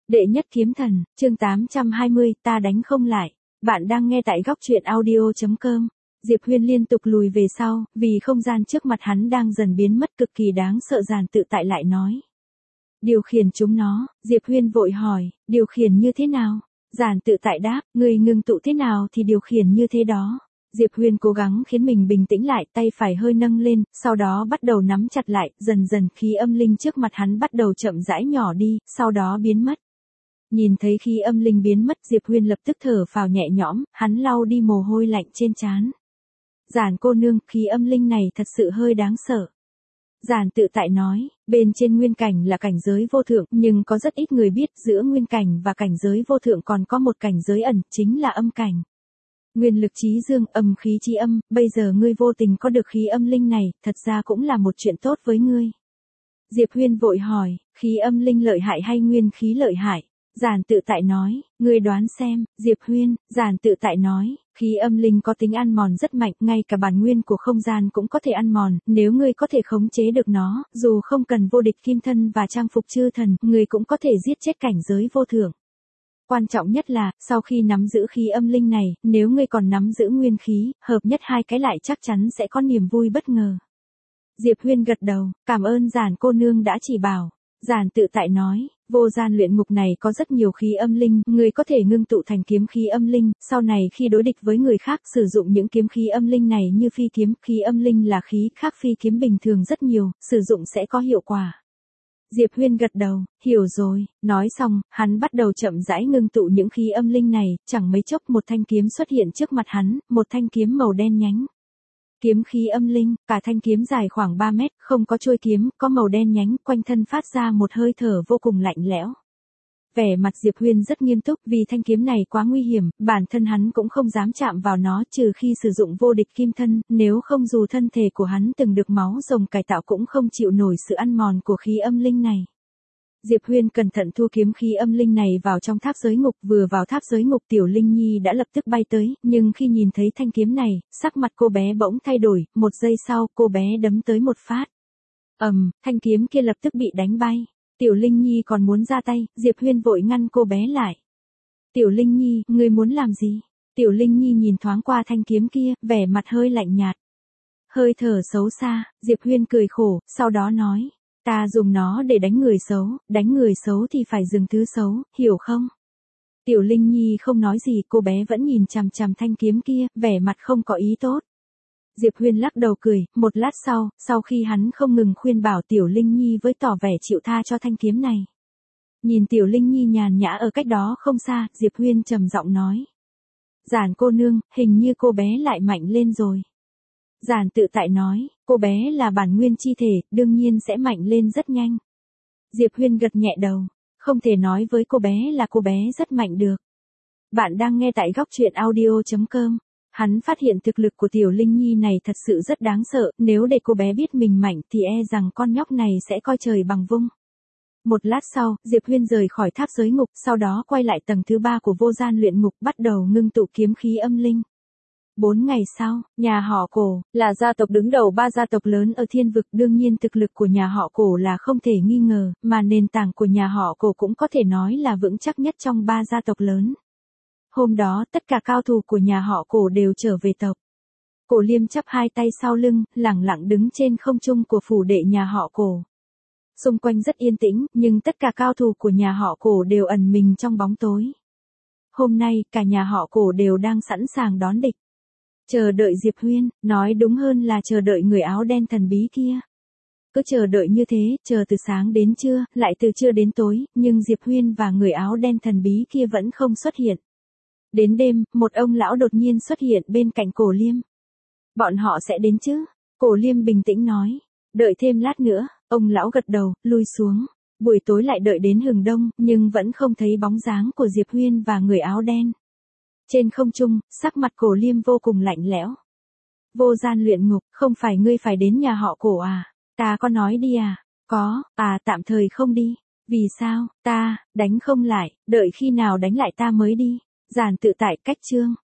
Đệ nhất kiếm thần, chương 820, ta đánh không lại. Bạn đang nghe tại góc truyện audio.com. Diệp Huyên liên tục lùi về sau, vì không gian trước mặt hắn đang dần biến mất cực kỳ đáng sợ. Giản Tự Tại lại nói. Điều khiển chúng nó, Diệp Huyên vội hỏi, điều khiển như thế nào? Giản Tự Tại đáp, người ngừng tụ thế nào thì điều khiển như thế đó. Diệp Huyên cố gắng khiến mình bình tĩnh lại, tay phải hơi nâng lên, sau đó bắt đầu nắm chặt lại, dần dần khí âm linh trước mặt hắn bắt đầu chậm rãi nhỏ đi, sau đó biến mất. Nhìn thấy khí âm linh biến mất, Diệp Huyên lập tức thở phào nhẹ nhõm, hắn lau đi mồ hôi lạnh trên trán. Giản cô nương, khí âm linh này thật sự hơi đáng sợ. Giản Tự Tại nói, bên trên nguyên cảnh là cảnh giới vô thượng, nhưng có rất ít người biết giữa nguyên cảnh và cảnh giới vô thượng còn có một cảnh giới ẩn, chính là âm cảnh. Nguyên lực chí dương, âm khí chí âm, bây giờ ngươi vô tình có được khí âm linh này, thật ra cũng là một chuyện tốt với ngươi. Diệp Huyên vội hỏi, khí âm linh lợi hại hay nguyên khí lợi hại? Giản Tự Tại nói, ngươi đoán xem. Diệp Huyên, Giản Tự Tại nói, khí âm linh có tính ăn mòn rất mạnh, ngay cả bản nguyên của không gian cũng có thể ăn mòn, nếu ngươi có thể khống chế được nó, dù không cần vô địch kim thân và trang phục chư thần, ngươi cũng có thể giết chết cảnh giới vô thượng. Quan trọng nhất là, sau khi nắm giữ khí âm linh này, nếu ngươi còn nắm giữ nguyên khí, hợp nhất hai cái lại chắc chắn sẽ có niềm vui bất ngờ. Diệp Huyên gật đầu, cảm ơn Giản cô nương đã chỉ bảo. Giản Tự Tại nói, vô gian luyện ngục này có rất nhiều khí âm linh, ngươi có thể ngưng tụ thành kiếm khí âm linh, sau này khi đối địch với người khác sử dụng những kiếm khí âm linh này như phi kiếm, khí âm linh là khí khác phi kiếm bình thường rất nhiều, sử dụng sẽ có hiệu quả. Diệp Huyên gật đầu, hiểu rồi, nói xong, hắn bắt đầu chậm rãi ngưng tụ những khí âm linh này, chẳng mấy chốc một thanh kiếm xuất hiện trước mặt hắn, một thanh kiếm màu đen nhánh. Kiếm khí âm linh, cả thanh kiếm dài khoảng 3 mét, không có chuôi kiếm, có màu đen nhánh, quanh thân phát ra một hơi thở vô cùng lạnh lẽo. Vẻ mặt Diệp Huyên rất nghiêm túc vì thanh kiếm này quá nguy hiểm, bản thân hắn cũng không dám chạm vào nó trừ khi sử dụng vô địch kim thân, nếu không dù thân thể của hắn từng được máu rồng cải tạo cũng không chịu nổi sự ăn mòn của khí âm linh này. Diệp Huyên cẩn thận thu kiếm khí âm linh này vào trong tháp giới ngục, vừa vào tháp giới ngục Tiểu Linh Nhi đã lập tức bay tới, nhưng khi nhìn thấy thanh kiếm này, sắc mặt cô bé bỗng thay đổi, một giây sau cô bé đấm tới một phát. Thanh kiếm kia lập tức bị đánh bay. Tiểu Linh Nhi còn muốn ra tay, Diệp Huyên vội ngăn cô bé lại. Tiểu Linh Nhi, ngươi muốn làm gì? Tiểu Linh Nhi nhìn thoáng qua thanh kiếm kia, vẻ mặt hơi lạnh nhạt. Hơi thở xấu xa, Diệp Huyên cười khổ, sau đó nói. Ta dùng nó để đánh người xấu thì phải dừng thứ xấu, hiểu không? Tiểu Linh Nhi không nói gì, cô bé vẫn nhìn chằm chằm thanh kiếm kia, vẻ mặt không có ý tốt. Diệp Huyên lắc đầu cười, một lát sau khi hắn không ngừng khuyên bảo Tiểu Linh Nhi với tỏ vẻ chịu tha cho thanh kiếm này. Nhìn Tiểu Linh Nhi nhàn nhã ở cách đó không xa, Diệp Huyên trầm giọng nói. Giản cô nương, hình như cô bé lại mạnh lên rồi. Giản Tự Tại nói, cô bé là bản nguyên chi thể, đương nhiên sẽ mạnh lên rất nhanh. Diệp Huyên gật nhẹ đầu, không thể nói với cô bé là cô bé rất mạnh được. Bạn đang nghe tại góc truyện audio.com. Hắn phát hiện thực lực của Tiểu Linh Nhi này thật sự rất đáng sợ, nếu để cô bé biết mình mạnh thì e rằng con nhóc này sẽ coi trời bằng vung. Một lát sau, Diệp Huyên rời khỏi tháp giới ngục, sau đó quay lại tầng thứ 3 của vô gian luyện ngục, bắt đầu ngưng tụ kiếm khí âm linh. 4 ngày sau, nhà họ Cổ, là gia tộc đứng đầu 3 gia tộc lớn ở thiên vực, đương nhiên thực lực của nhà họ Cổ là không thể nghi ngờ, mà nền tảng của nhà họ Cổ cũng có thể nói là vững chắc nhất trong 3 gia tộc lớn. Hôm đó tất cả cao thủ của nhà họ Cổ đều trở về tộc. Cổ Liêm chắp hai tay sau lưng, lẳng lặng đứng trên không trung của phủ đệ nhà họ Cổ. Xung quanh rất yên tĩnh, nhưng tất cả cao thủ của nhà họ Cổ đều ẩn mình trong bóng tối. Hôm nay, cả nhà họ Cổ đều đang sẵn sàng đón địch. Chờ đợi Diệp Huyên, nói đúng hơn là chờ đợi người áo đen thần bí kia. Cứ chờ đợi như thế, chờ từ sáng đến trưa, lại từ trưa đến tối, nhưng Diệp Huyên và người áo đen thần bí kia vẫn không xuất hiện. Đến đêm, một ông lão đột nhiên xuất hiện bên cạnh Cổ Liêm. Bọn họ sẽ đến chứ? Cổ Liêm bình tĩnh nói. Đợi thêm lát nữa, ông lão gật đầu, lui xuống. Buổi tối lại đợi đến hừng đông, nhưng vẫn không thấy bóng dáng của Diệp Huyên và người áo đen. Trên không trung, sắc mặt Cổ Liêm vô cùng lạnh lẽo. Vô gian luyện ngục, không phải ngươi phải đến nhà họ Cổ à? Ta có nói đi à? Có, tạm thời không đi. Vì sao? Ta, đánh không lại, đợi khi nào đánh lại ta mới đi. Giản Tự Tại, cách chương.